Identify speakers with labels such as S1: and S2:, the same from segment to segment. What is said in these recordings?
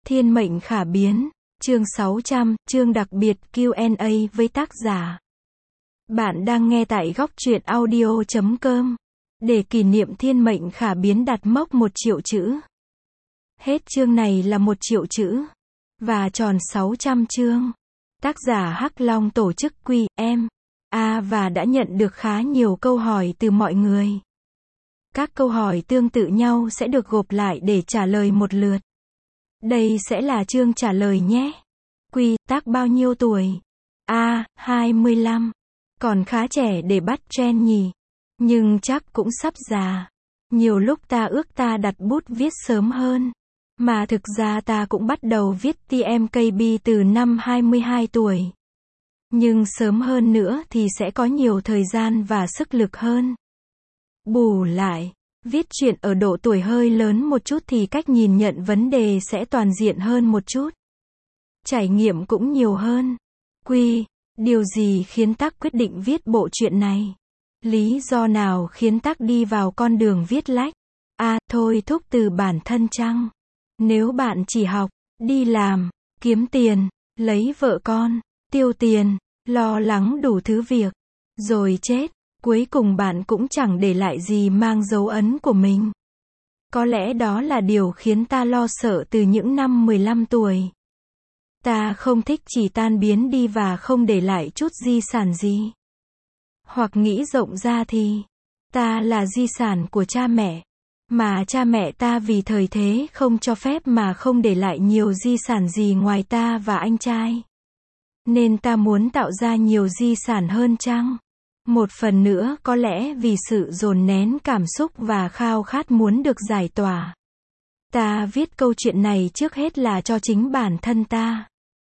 S1: Thiên mệnh khả biến, chương 600, chương đặc biệt Q&A với tác giả. Bạn đang nghe tại góc truyện audio.com. Để kỷ niệm thiên mệnh khả biến đạt mốc 1 triệu chữ. Hết chương này là 1 triệu chữ. Và tròn 600 chương. Tác giả Hắc Long tổ chức Q&A và đã nhận được khá nhiều câu hỏi từ mọi người. Các câu hỏi tương tự nhau sẽ được gộp lại để trả lời một lượt. Đây sẽ là chương trả lời nhé. Q, tác bao nhiêu tuổi? A, 25. Còn khá trẻ để bắt trend nhỉ. Nhưng chắc cũng sắp già. Nhiều lúc ta ước ta đặt bút viết sớm hơn. Mà thực ra ta cũng bắt đầu viết TMKB từ năm 22 tuổi. Nhưng sớm hơn nữa thì sẽ có nhiều thời gian và sức lực hơn. Bù lại, viết truyện ở độ tuổi hơi lớn một chút thì cách nhìn nhận vấn đề sẽ toàn diện hơn một chút. Trải nghiệm cũng nhiều hơn. Q, điều gì khiến tác quyết định viết bộ truyện này? Lý do nào khiến tác đi vào con đường viết lách? A, thôi thúc từ bản thân chăng? Nếu bạn chỉ học, đi làm, kiếm tiền, lấy vợ con, tiêu tiền, lo lắng đủ thứ việc, rồi chết, cuối cùng bạn cũng chẳng để lại gì mang dấu ấn của mình. Có lẽ đó là điều khiến ta lo sợ từ những năm 15 tuổi. Ta không thích chỉ tan biến đi và không để lại chút di sản gì. Hoặc nghĩ rộng ra thì, ta là di sản của cha mẹ. Mà cha mẹ ta vì thời thế không cho phép mà không để lại nhiều di sản gì ngoài ta và anh trai. Nên ta muốn tạo ra nhiều di sản hơn chăng? Một phần nữa có lẽ vì sự dồn nén cảm xúc và khao khát muốn được giải tỏa. Ta viết câu chuyện này trước hết là cho chính bản thân ta.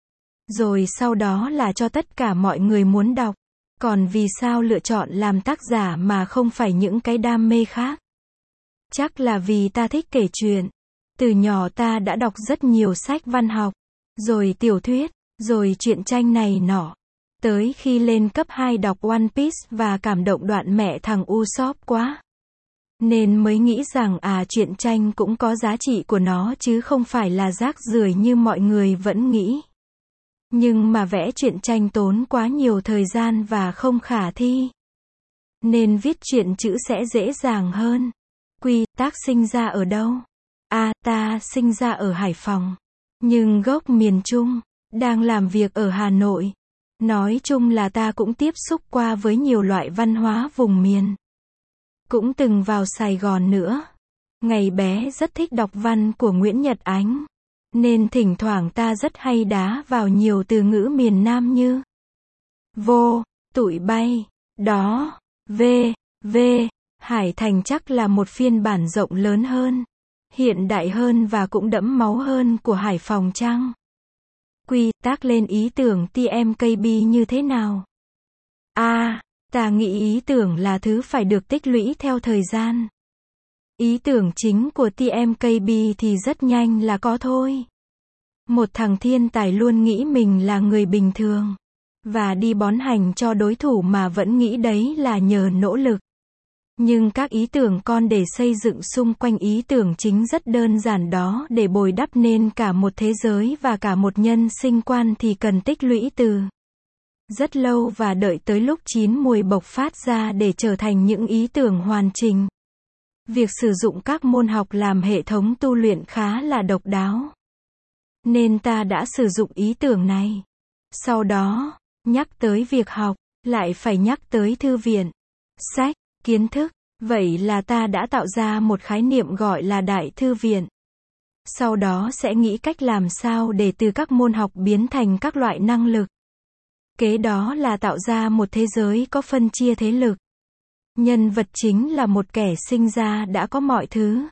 S1: Rồi sau đó là cho tất cả mọi người muốn đọc. Còn vì sao lựa chọn làm tác giả mà không phải những cái đam mê khác? Chắc là vì ta thích kể chuyện. Từ nhỏ ta đã đọc rất nhiều sách văn học, rồi tiểu thuyết, rồi truyện tranh này nọ. Tới khi lên cấp 2 đọc One Piece và cảm động đoạn mẹ thằng Usopp quá. Nên mới nghĩ rằng truyện tranh cũng có giá trị của nó chứ không phải là rác rưởi như mọi người vẫn nghĩ. Nhưng mà vẽ truyện tranh tốn quá nhiều thời gian và không khả thi. Nên viết truyện chữ sẽ dễ dàng hơn. Q, tác sinh ra ở đâu? A, ta sinh ra ở Hải Phòng. Nhưng gốc miền Trung, đang làm việc ở Hà Nội. Nói chung là ta cũng tiếp xúc qua với nhiều loại văn hóa vùng miền. Cũng từng vào Sài Gòn nữa. Ngày bé rất thích đọc văn của Nguyễn Nhật Ánh. Nên thỉnh thoảng ta rất hay đá vào nhiều từ ngữ miền Nam như vô, tụi bay, đó, về. Hải Thành chắc là một phiên bản rộng lớn hơn, hiện đại hơn và cũng đẫm máu hơn của Hải Phòng chăng? Q, tác lên ý tưởng TMKB như thế nào? A, ta nghĩ ý tưởng là thứ phải được tích lũy theo thời gian. Ý tưởng chính của TMKB thì rất nhanh là có thôi. Một thằng thiên tài luôn nghĩ mình là người bình thường. Và đi bón hành cho đối thủ mà vẫn nghĩ đấy là nhờ nỗ lực. Nhưng các ý tưởng con để xây dựng xung quanh ý tưởng chính rất đơn giản đó để bồi đắp nên cả một thế giới và cả một nhân sinh quan thì cần tích lũy từ rất lâu và đợi tới lúc chín mùi bộc phát ra để trở thành những ý tưởng hoàn chỉnh. Việc sử dụng các môn học làm hệ thống tu luyện khá là độc đáo. Nên ta đã sử dụng ý tưởng này. Sau đó, nhắc tới việc học, lại phải nhắc tới thư viện, sách, kiến thức. Vậy là ta đã tạo ra một khái niệm gọi là đại thư viện. Sau đó sẽ nghĩ cách làm sao để từ các môn học biến thành các loại năng lực. Kế đó là tạo ra một thế giới có phân chia thế lực. Nhân vật chính là một kẻ sinh ra đã có mọi thứ.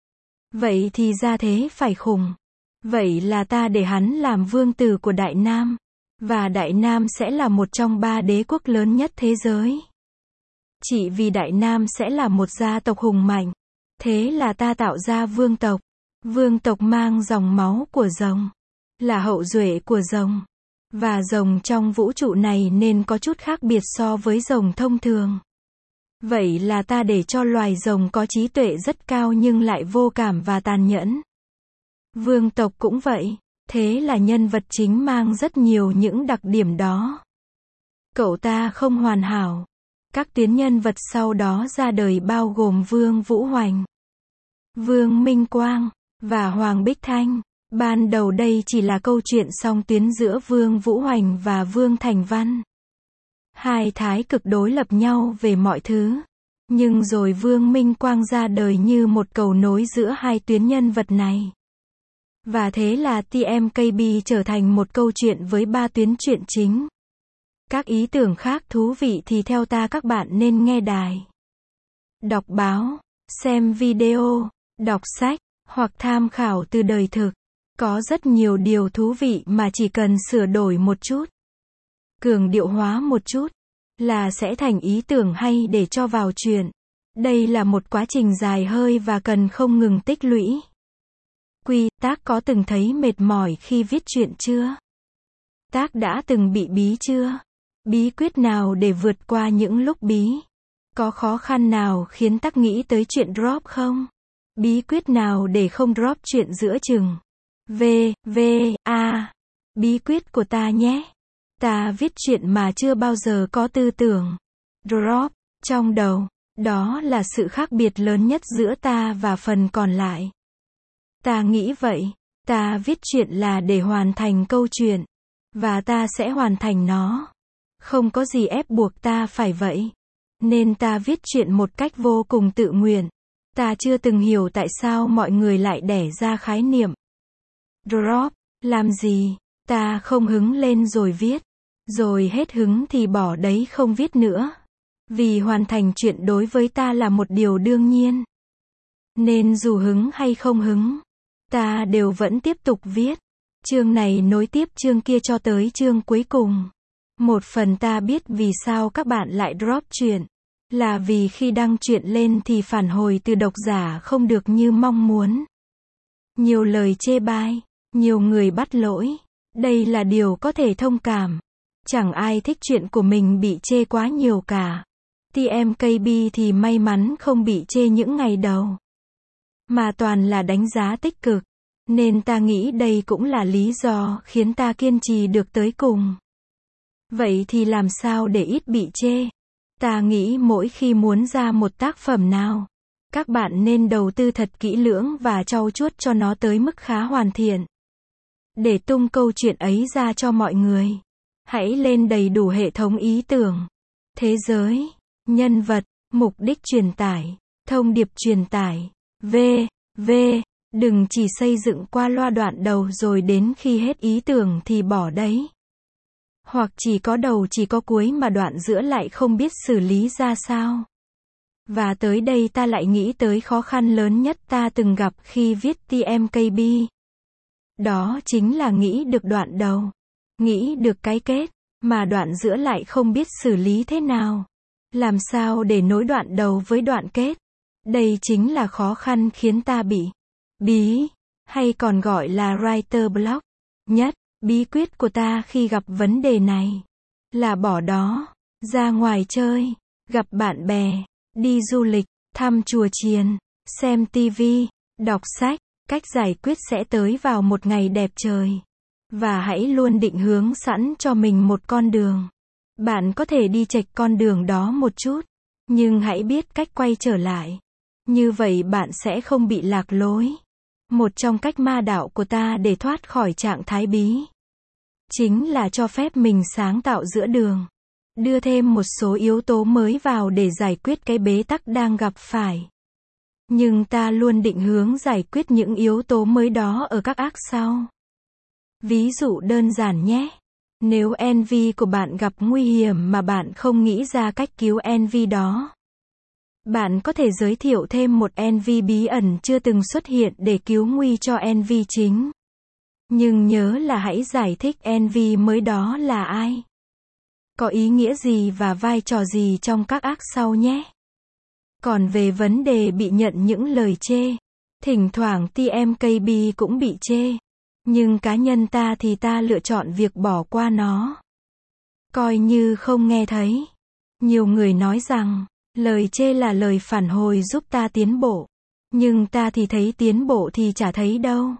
S1: Vậy thì ra thế phải khủng. Vậy là ta để hắn làm vương tử của Đại Nam. Và Đại Nam sẽ là một trong 3 đế quốc lớn nhất thế giới. Chỉ vì Đại Nam sẽ là một gia tộc hùng mạnh. Thế là ta tạo ra vương tộc. Vương tộc mang dòng máu của rồng. Là hậu duệ của rồng. Và rồng trong vũ trụ này nên có chút khác biệt so với rồng thông thường. Vậy là ta để cho loài rồng có trí tuệ rất cao nhưng lại vô cảm và tàn nhẫn. Vương tộc cũng vậy. Thế là nhân vật chính mang rất nhiều những đặc điểm đó. Cậu ta không hoàn hảo. Các tuyến nhân vật sau đó ra đời bao gồm Vương Vũ Hoành, Vương Minh Quang, và Hoàng Bích Thanh. Ban đầu đây chỉ là câu chuyện song tuyến giữa Vương Vũ Hoành và Vương Thành Văn. Hai thái cực đối lập nhau về mọi thứ. Nhưng rồi Vương Minh Quang ra đời như một cầu nối giữa hai tuyến nhân vật này. Và thế là TMKB trở thành một câu chuyện với 3 tuyến truyện chính. Các ý tưởng khác thú vị thì theo ta các bạn nên nghe đài, đọc báo, xem video, đọc sách, hoặc tham khảo từ đời thực. Có rất nhiều điều thú vị mà chỉ cần sửa đổi một chút, cường điệu hóa một chút, là sẽ thành ý tưởng hay để cho vào truyện. Đây là một quá trình dài hơi và cần không ngừng tích lũy. Tác có từng thấy mệt mỏi khi viết truyện chưa? Tác đã từng bị bí chưa? Bí quyết nào để vượt qua những lúc bí? Có khó khăn nào khiến Tác nghĩ tới chuyện drop không? Bí quyết nào để không drop chuyện giữa chừng? Bí quyết của ta nhé. Ta viết chuyện mà chưa bao giờ có tư tưởng drop trong đầu. Đó là sự khác biệt lớn nhất giữa ta và phần còn lại. Ta nghĩ vậy. Ta viết chuyện là để hoàn thành câu chuyện. Và ta sẽ hoàn thành nó. Không có gì ép buộc ta phải vậy. Nên ta viết chuyện một cách vô cùng tự nguyện. Ta chưa từng hiểu tại sao mọi người lại đẻ ra khái niệm drop. Làm gì? Ta không hứng lên rồi viết. Rồi hết hứng thì bỏ đấy không viết nữa. Vì hoàn thành chuyện đối với ta là một điều đương nhiên. Nên dù hứng hay không hứng, ta đều vẫn tiếp tục viết. Chương này nối tiếp chương kia cho tới chương cuối cùng. Một phần ta biết vì sao các bạn lại drop chuyện. Là vì khi đăng chuyện lên thì phản hồi từ độc giả không được như mong muốn. Nhiều lời chê bai, nhiều người bắt lỗi. Đây là điều có thể thông cảm. Chẳng ai thích chuyện của mình bị chê quá nhiều cả. TMKB thì may mắn không bị chê những ngày đầu. Mà toàn là đánh giá tích cực. Nên ta nghĩ đây cũng là lý do khiến ta kiên trì được tới cùng. Vậy thì làm sao để ít bị chê? Ta nghĩ mỗi khi muốn ra một tác phẩm nào, các bạn nên đầu tư thật kỹ lưỡng và trau chuốt cho nó tới mức khá hoàn thiện. Để tung câu chuyện ấy ra cho mọi người. Hãy lên đầy đủ hệ thống ý tưởng, thế giới, nhân vật, mục đích truyền tải, thông điệp truyền tải, Đừng chỉ xây dựng qua loa đoạn đầu rồi đến khi hết ý tưởng thì bỏ đấy. Hoặc chỉ có đầu chỉ có cuối mà đoạn giữa lại không biết xử lý ra sao. Và tới đây ta lại nghĩ tới khó khăn lớn nhất ta từng gặp khi viết TMKB. Đó chính là nghĩ được đoạn đầu, nghĩ được cái kết, mà đoạn giữa lại không biết xử lý thế nào. Làm sao để nối đoạn đầu với đoạn kết? Đây chính là khó khăn khiến ta bị bí, hay còn gọi là writer block. Nhất, bí quyết của ta khi gặp vấn đề này là bỏ đó, ra ngoài chơi, gặp bạn bè, đi du lịch, thăm chùa chiền, xem TV, đọc sách. Cách giải quyết sẽ tới vào một ngày đẹp trời. Và hãy luôn định hướng sẵn cho mình một con đường. Bạn có thể đi chệch con đường đó một chút, nhưng hãy biết cách quay trở lại. Như vậy bạn sẽ không bị lạc lối. Một trong cách ma đạo của ta để thoát khỏi trạng thái bí, chính là cho phép mình sáng tạo giữa đường. Đưa thêm một số yếu tố mới vào để giải quyết cái bế tắc đang gặp phải. Nhưng ta luôn định hướng giải quyết những yếu tố mới đó ở các arc sau. Ví dụ đơn giản nhé. Nếu NV của bạn gặp nguy hiểm mà bạn không nghĩ ra cách cứu NV đó, bạn có thể giới thiệu thêm một NV bí ẩn chưa từng xuất hiện để cứu nguy cho NV chính. Nhưng nhớ là hãy giải thích NV mới đó là ai, có ý nghĩa gì và vai trò gì trong các arc sau nhé. Còn về vấn đề bị nhận những lời chê, thỉnh thoảng TMKB cũng bị chê. Nhưng cá nhân ta thì ta lựa chọn việc bỏ qua nó. Coi như không nghe thấy. Nhiều người nói rằng, lời chê là lời phản hồi giúp ta tiến bộ. Nhưng ta thì thấy tiến bộ thì chả thấy đâu.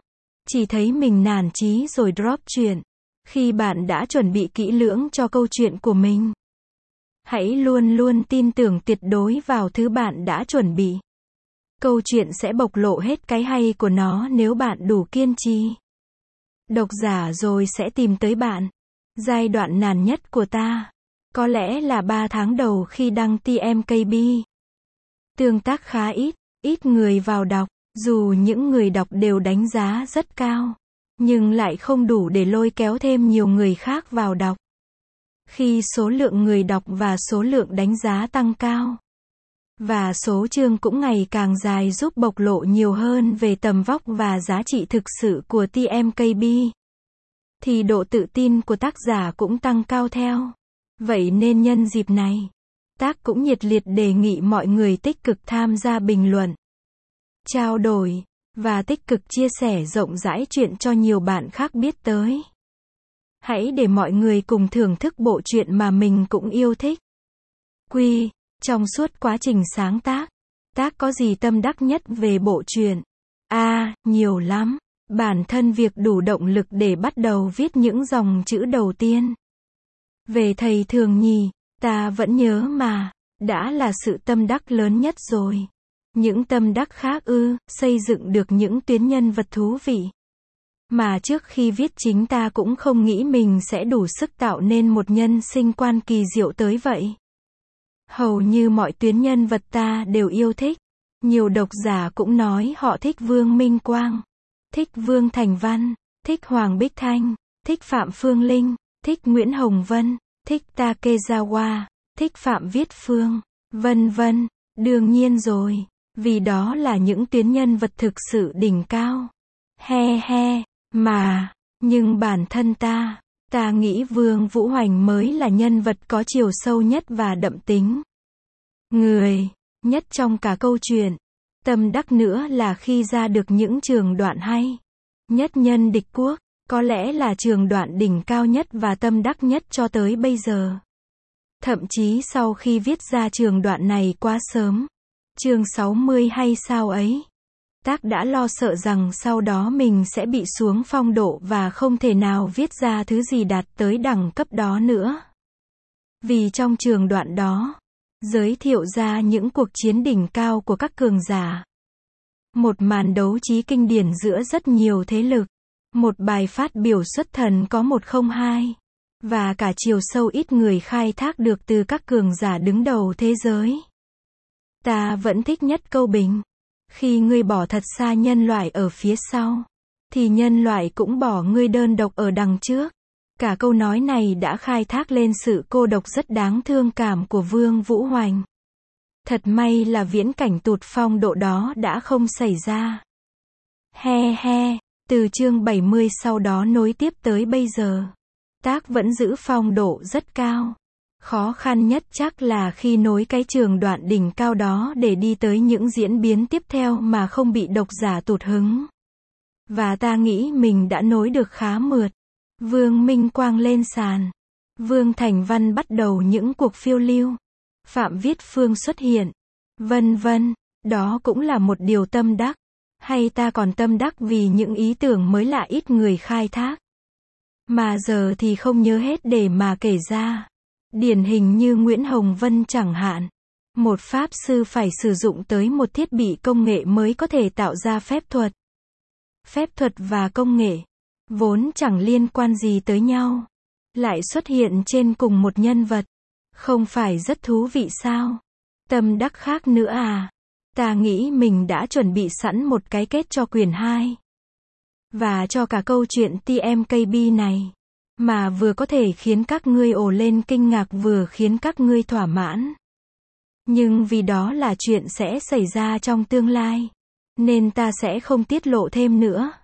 S1: chỉ thấy mình nản chí rồi drop chuyện. Khi bạn đã chuẩn bị kỹ lưỡng cho câu chuyện của mình, hãy luôn luôn tin tưởng tuyệt đối vào thứ bạn đã chuẩn bị. Câu chuyện sẽ bộc lộ hết cái hay của nó nếu bạn đủ kiên trì. Độc giả rồi sẽ tìm tới bạn. Giai đoạn nản nhất của ta có lẽ là 3 tháng đầu khi đăng TMKB. Tương tác khá ít người vào đọc, dù những người đọc đều đánh giá rất cao, nhưng lại không đủ để lôi kéo thêm nhiều người khác vào đọc. Khi số lượng người đọc và số lượng đánh giá tăng cao, và số chương cũng ngày càng dài giúp bộc lộ nhiều hơn về tầm vóc và giá trị thực sự của TMKB, thì độ tự tin của tác giả cũng tăng cao theo. Vậy nên nhân dịp này, tác cũng nhiệt liệt đề nghị mọi người tích cực tham gia bình luận, trao đổi, và tích cực chia sẻ rộng rãi chuyện cho nhiều bạn khác biết tới. Hãy để mọi người cùng thưởng thức bộ truyện mà mình cũng yêu thích. Trong suốt quá trình sáng tác, tác có gì tâm đắc nhất về bộ truyện? Nhiều lắm. Bản thân việc đủ động lực để bắt đầu viết những dòng chữ đầu tiên. Về thầy Thường Nhì, ta vẫn nhớ mà, đã là sự tâm đắc lớn nhất rồi. Những tâm đắc khác xây dựng được những tuyến nhân vật thú vị. Mà trước khi viết chính ta cũng không nghĩ mình sẽ đủ sức tạo nên một nhân sinh quan kỳ diệu tới vậy. Hầu như mọi tuyến nhân vật ta đều yêu thích. Nhiều độc giả cũng nói họ thích Vương Minh Quang, thích Vương Thành Văn, thích Hoàng Bích Thanh, thích Phạm Phương Linh, thích Nguyễn Hồng Vân, thích Takezawa, thích Phạm Viết Phương, vân vân. Đương nhiên rồi, vì đó là những tuyến nhân vật thực sự đỉnh cao. Nhưng bản thân ta nghĩ Vương Vũ Hoành mới là nhân vật có chiều sâu nhất và đậm tính người nhất trong cả câu chuyện. Tâm đắc nữa là khi ra được những trường đoạn hay nhất. Nhân Địch Quốc có lẽ là trường đoạn đỉnh cao nhất và tâm đắc nhất cho tới bây giờ. Thậm chí sau khi viết ra trường đoạn này quá sớm, chương 60 hay sao ấy, tác đã lo sợ rằng sau đó mình sẽ bị xuống phong độ và không thể nào viết ra thứ gì đạt tới đẳng cấp đó nữa. Vì trong trường đoạn đó, giới thiệu ra những cuộc chiến đỉnh cao của các cường giả. Một màn đấu trí kinh điển giữa rất nhiều thế lực. Một bài phát biểu xuất thần có 102. Và cả chiều sâu ít người khai thác được từ các cường giả đứng đầu thế giới. Ta vẫn thích nhất câu bình. Khi ngươi bỏ thật xa nhân loại ở phía sau, thì nhân loại cũng bỏ ngươi đơn độc ở đằng trước. Cả câu nói này đã khai thác lên sự cô độc rất đáng thương cảm của Vương Vũ Hoành. Thật may là viễn cảnh tụt phong độ đó đã không xảy ra. Từ chương 70 sau đó nối tiếp tới bây giờ, tác vẫn giữ phong độ rất cao. Khó khăn nhất chắc là khi nối cái trường đoạn đỉnh cao đó để đi tới những diễn biến tiếp theo mà không bị độc giả tụt hứng. Và ta nghĩ mình đã nối được khá mượt. Vương Minh Quang lên sàn. Vương Thành Văn bắt đầu những cuộc phiêu lưu. Phạm Viết Phương xuất hiện. Vân vân. Đó cũng là một điều tâm đắc. Hay ta còn tâm đắc vì những ý tưởng mới lạ ít người khai thác. Mà giờ thì không nhớ hết để mà kể ra. Điển hình như Nguyễn Hồng Vân chẳng hạn. Một pháp sư phải sử dụng tới một thiết bị công nghệ mới có thể tạo ra phép thuật. Phép thuật và công nghệ vốn chẳng liên quan gì tới nhau, lại xuất hiện trên cùng một nhân vật. Không phải rất thú vị sao? Tâm đắc khác nữa à? Ta nghĩ mình đã chuẩn bị sẵn một cái kết cho quyển 2. Và cho cả câu chuyện TMKB này. Mà vừa có thể khiến các ngươi ồ lên kinh ngạc vừa khiến các ngươi thỏa mãn. Nhưng vì đó là chuyện sẽ xảy ra trong tương lai, nên ta sẽ không tiết lộ thêm nữa.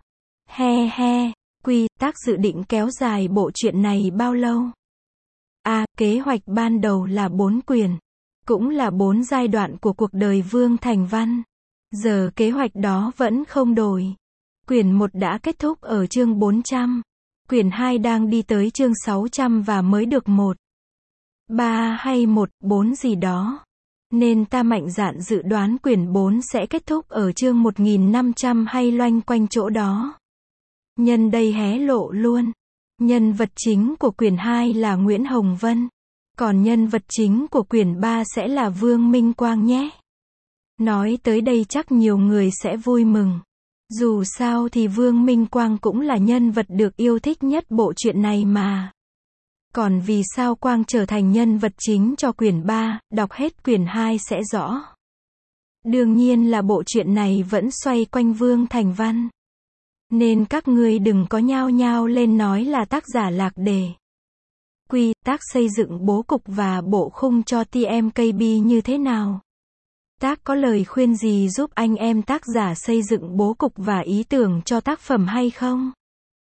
S1: Tác dự định kéo dài bộ truyện này bao lâu? Kế hoạch ban đầu là 4 quyển. Cũng là 4 giai đoạn của cuộc đời Vương Thành Văn. Giờ kế hoạch đó vẫn không đổi. Quyển 1 đã kết thúc ở chương 400. Quyển 2 đang đi tới chương 600 và mới được 1.3 hay 1.4 gì đó. Nên ta mạnh dạn dự đoán quyển 4 sẽ kết thúc ở chương 1500 hay loanh quanh chỗ đó. Nhân đây hé lộ luôn. Nhân vật chính của quyển 2 là Nguyễn Hồng Vân. Còn nhân vật chính của quyển 3 sẽ là Vương Minh Quang nhé. Nói tới đây chắc nhiều người sẽ vui mừng. Dù sao thì Vương Minh Quang cũng là nhân vật được yêu thích nhất bộ truyện này mà. Còn vì sao Quang trở thành nhân vật chính cho quyển 3, đọc hết quyển 2 sẽ rõ. Đương nhiên là bộ truyện này vẫn xoay quanh Vương Thành Văn. Nên các ngươi đừng có nhao nhao lên nói là tác giả lạc đề. Quy tác xây dựng bố cục và bộ khung cho TMKB như thế nào? Tác có lời khuyên gì giúp anh em tác giả xây dựng bố cục và ý tưởng cho tác phẩm hay không?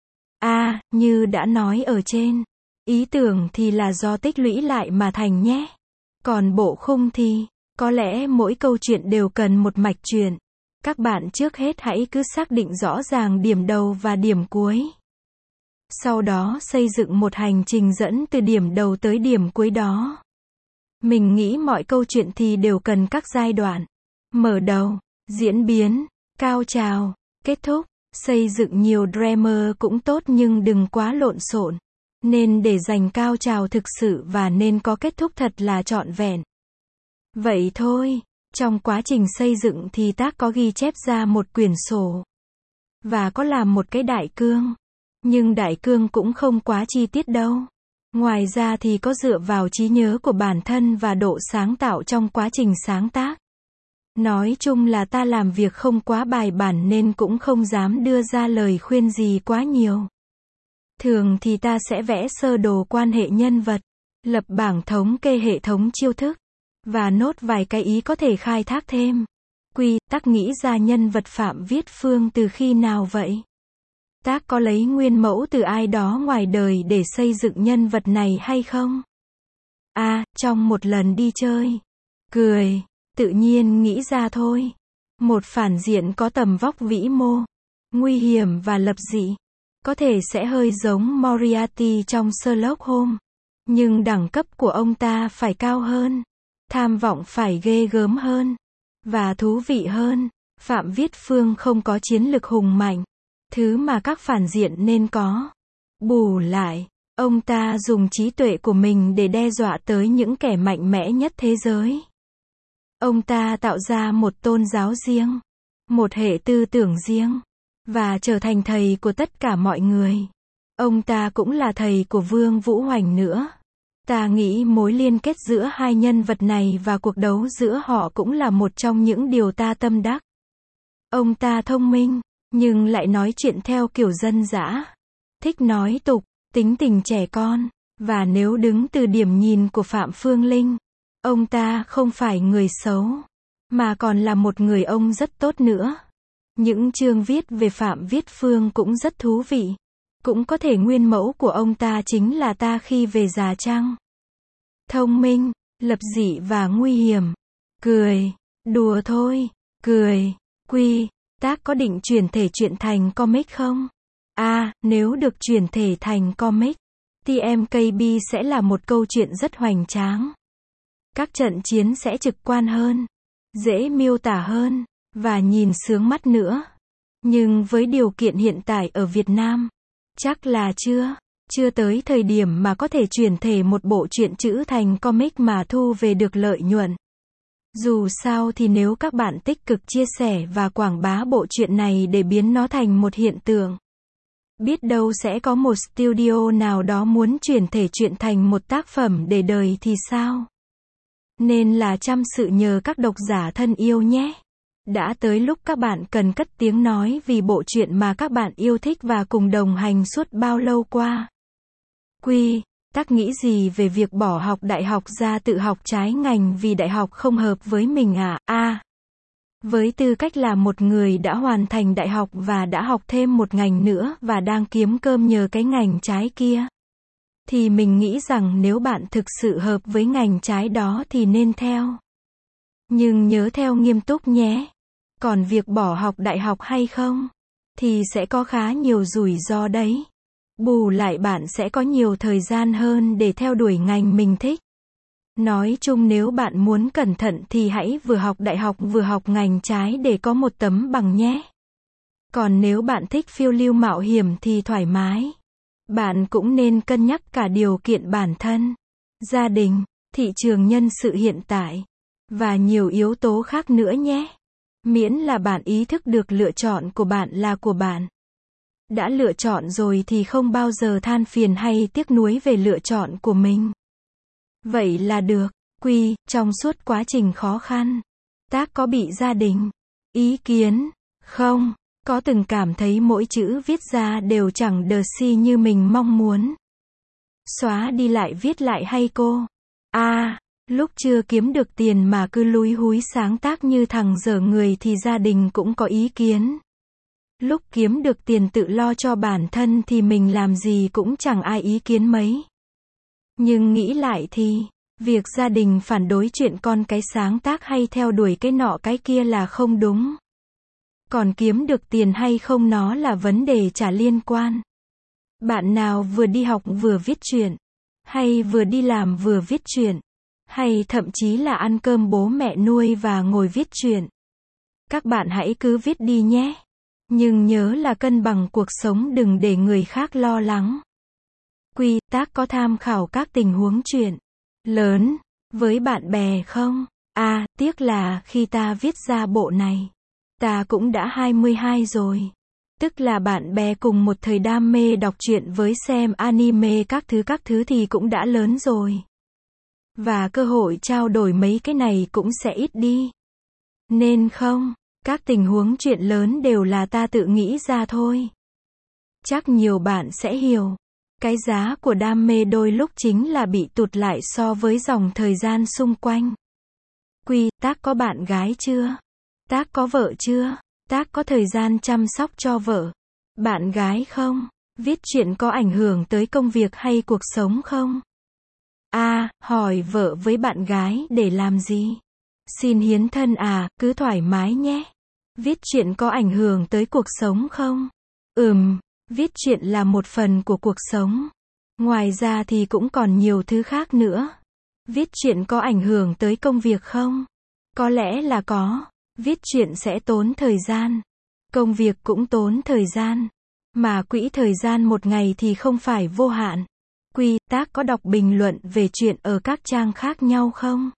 S1: Như đã nói ở trên, ý tưởng thì là do tích lũy lại mà thành nhé. Còn bộ khung thì, có lẽ mỗi câu chuyện đều cần một mạch truyện. Các bạn trước hết hãy cứ xác định rõ ràng điểm đầu và điểm cuối. Sau đó xây dựng một hành trình dẫn từ điểm đầu tới điểm cuối đó. Mình nghĩ mọi câu chuyện thì đều cần các giai đoạn. Mở đầu, diễn biến, cao trào, kết thúc. Xây dựng nhiều drama cũng tốt nhưng đừng quá lộn xộn. Nên để dành cao trào thực sự và nên có kết thúc thật là trọn vẹn. Vậy thôi, trong quá trình xây dựng thì tác có ghi chép ra một quyển sổ. Và có làm một cái đại cương. Nhưng đại cương cũng không quá chi tiết đâu. Ngoài ra thì có dựa vào trí nhớ của bản thân và độ sáng tạo trong quá trình sáng tác. Nói chung là ta làm việc không quá bài bản nên cũng không dám đưa ra lời khuyên gì quá nhiều. Thường thì ta sẽ vẽ sơ đồ quan hệ nhân vật, lập bảng thống kê hệ thống chiêu thức, và nốt vài cái ý có thể khai thác thêm. Quy tắc nghĩ ra nhân vật Phạm Viết Phương từ khi nào vậy? Tác có lấy nguyên mẫu từ ai đó ngoài đời để xây dựng nhân vật này hay không? Trong một lần đi chơi. Cười, tự nhiên nghĩ ra thôi. Một phản diện có tầm vóc vĩ mô, nguy hiểm và lập dị. Có thể sẽ hơi giống Moriarty trong Sherlock Holmes. Nhưng đẳng cấp của ông ta phải cao hơn. Tham vọng phải ghê gớm hơn. Và thú vị hơn. Phạm Viết Phương không có chiến lực hùng mạnh. Thứ mà các phản diện nên có. Bù lại, ông ta dùng trí tuệ của mình để đe dọa tới những kẻ mạnh mẽ nhất thế giới. Ông ta tạo ra một tôn giáo riêng, một hệ tư tưởng riêng, và trở thành thầy của tất cả mọi người. Ông ta cũng là thầy của Vương Vũ Hoành nữa. Ta nghĩ mối liên kết giữa hai nhân vật này và cuộc đấu giữa họ cũng là một trong những điều ta tâm đắc. Ông ta thông minh, nhưng lại nói chuyện theo kiểu dân dã. Thích nói tục, tính tình trẻ con. Và nếu đứng từ điểm nhìn của Phạm Phương Linh, ông ta không phải người xấu, mà còn là một người ông rất tốt nữa. Những chương viết về Phạm Viết Phương cũng rất thú vị. Cũng có thể nguyên mẫu của ông ta chính là ta khi về Già Trăng. Thông minh, lập dị và nguy hiểm. Cười, đùa thôi, cười, quy. Tác có định chuyển thể truyện thành comic không? Nếu được chuyển thể thành comic, TMKB sẽ là một câu chuyện rất hoành tráng. Các trận chiến sẽ trực quan hơn, dễ miêu tả hơn, và nhìn sướng mắt nữa. Nhưng với điều kiện hiện tại ở Việt Nam, chắc là chưa tới thời điểm mà có thể chuyển thể một bộ truyện chữ thành comic mà thu về được lợi nhuận. Dù sao thì nếu các bạn tích cực chia sẻ và quảng bá bộ truyện này để biến nó thành một hiện tượng, biết đâu sẽ có một studio nào đó muốn chuyển thể truyện thành một tác phẩm để đời thì sao? Nên là chăm sự nhờ các độc giả thân yêu nhé. Đã tới lúc các bạn cần cất tiếng nói vì bộ truyện mà các bạn yêu thích và cùng đồng hành suốt bao lâu qua. Quy tắc nghĩ gì về việc bỏ học đại học ra tự học trái ngành vì đại học không hợp với mình với tư cách là một người đã hoàn thành đại học và đã học thêm một ngành nữa và đang kiếm cơm nhờ cái ngành trái kia, thì mình nghĩ rằng nếu bạn thực sự hợp với ngành trái đó thì nên theo. Nhưng nhớ theo nghiêm túc nhé. Còn việc bỏ học đại học hay không, thì sẽ có khá nhiều rủi ro đấy. Bù lại bạn sẽ có nhiều thời gian hơn để theo đuổi ngành mình thích. Nói chung nếu bạn muốn cẩn thận thì hãy vừa học đại học vừa học ngành trái để có một tấm bằng nhé. Còn nếu bạn thích phiêu lưu mạo hiểm thì thoải mái. Bạn cũng nên cân nhắc cả điều kiện bản thân, gia đình, thị trường nhân sự hiện tại, và nhiều yếu tố khác nữa nhé. Miễn là bạn ý thức được lựa chọn của bạn là của bạn. Đã lựa chọn rồi thì không bao giờ than phiền hay tiếc nuối về lựa chọn của mình. Vậy là được. Quy, trong suốt quá trình khó khăn, Tác có bị gia đình ý kiến không? Có từng cảm thấy mỗi chữ viết ra đều chẳng đờ si như mình mong muốn? Xóa đi lại viết lại hay cô? Lúc chưa kiếm được tiền mà cứ lúi húi sáng tác như thằng dở người thì gia đình cũng có ý kiến. Lúc kiếm được tiền tự lo cho bản thân thì mình làm gì cũng chẳng ai ý kiến mấy. Nhưng nghĩ lại thì, việc gia đình phản đối chuyện con cái sáng tác hay theo đuổi cái nọ cái kia là không đúng. Còn kiếm được tiền hay không nó là vấn đề chả liên quan. Bạn nào vừa đi học vừa viết truyện, hay vừa đi làm vừa viết truyện, hay thậm chí là ăn cơm bố mẹ nuôi và ngồi viết truyện. Các bạn hãy cứ viết đi nhé. Nhưng nhớ là cân bằng cuộc sống, đừng để người khác lo lắng. Quy, Tác có tham khảo các tình huống chuyện lớn với bạn bè không? Tiếc là khi ta viết ra bộ này, ta cũng đã 22 rồi. Tức là bạn bè cùng một thời đam mê đọc truyện với xem anime các thứ thì cũng đã lớn rồi. Và cơ hội trao đổi mấy cái này cũng sẽ ít đi. Nên không, các tình huống chuyện lớn đều là ta tự nghĩ ra thôi. Chắc nhiều bạn sẽ hiểu. Cái giá của đam mê đôi lúc chính là bị tụt lại so với dòng thời gian xung quanh. Quy, Tác có bạn gái chưa? Tác có vợ chưa? Tác có thời gian chăm sóc cho vợ, bạn gái không? Viết truyện có ảnh hưởng tới công việc hay cuộc sống không? Hỏi vợ với bạn gái để làm gì? Xin hiến thân cứ thoải mái nhé. Viết truyện có ảnh hưởng tới cuộc sống không? Viết truyện là một phần của cuộc sống. Ngoài ra thì cũng còn nhiều thứ khác nữa. Viết truyện có ảnh hưởng tới công việc không? Có lẽ là có. Viết truyện sẽ tốn thời gian. Công việc cũng tốn thời gian. Mà quỹ thời gian một ngày thì không phải vô hạn. Quy, Tác có đọc bình luận về truyện ở các trang khác nhau không?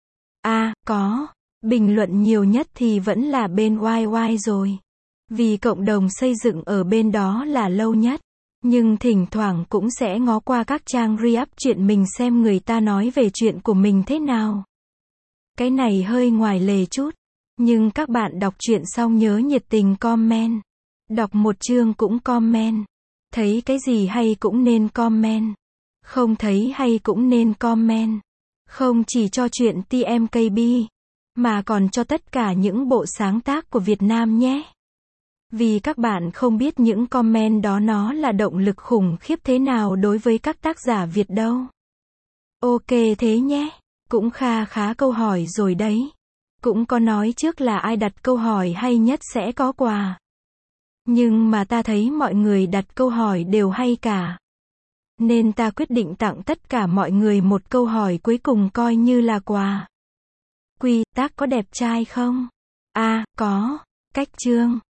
S1: Có. Bình luận nhiều nhất thì vẫn là bên YY rồi. Vì cộng đồng xây dựng ở bên đó là lâu nhất. Nhưng thỉnh thoảng cũng sẽ ngó qua các trang re-up truyện mình xem người ta nói về chuyện của mình thế nào. Cái này hơi ngoài lề chút. Nhưng các bạn đọc truyện xong nhớ nhiệt tình comment. Đọc một chương cũng comment. Thấy cái gì hay cũng nên comment. Không thấy hay cũng nên comment. Không chỉ cho truyện TMKB, mà còn cho tất cả những bộ sáng tác của Việt Nam nhé. Vì các bạn không biết những comment đó nó là động lực khủng khiếp thế nào đối với các tác giả Việt đâu. Ok thế nhé. Cũng khá câu hỏi rồi đấy. Cũng có nói trước là ai đặt câu hỏi hay nhất sẽ có quà. Nhưng mà ta thấy mọi người đặt câu hỏi đều hay cả. Nên ta quyết định tặng tất cả mọi người một câu hỏi cuối cùng coi như là quà. Quy, Tác có đẹp trai không? Có. Cách chương.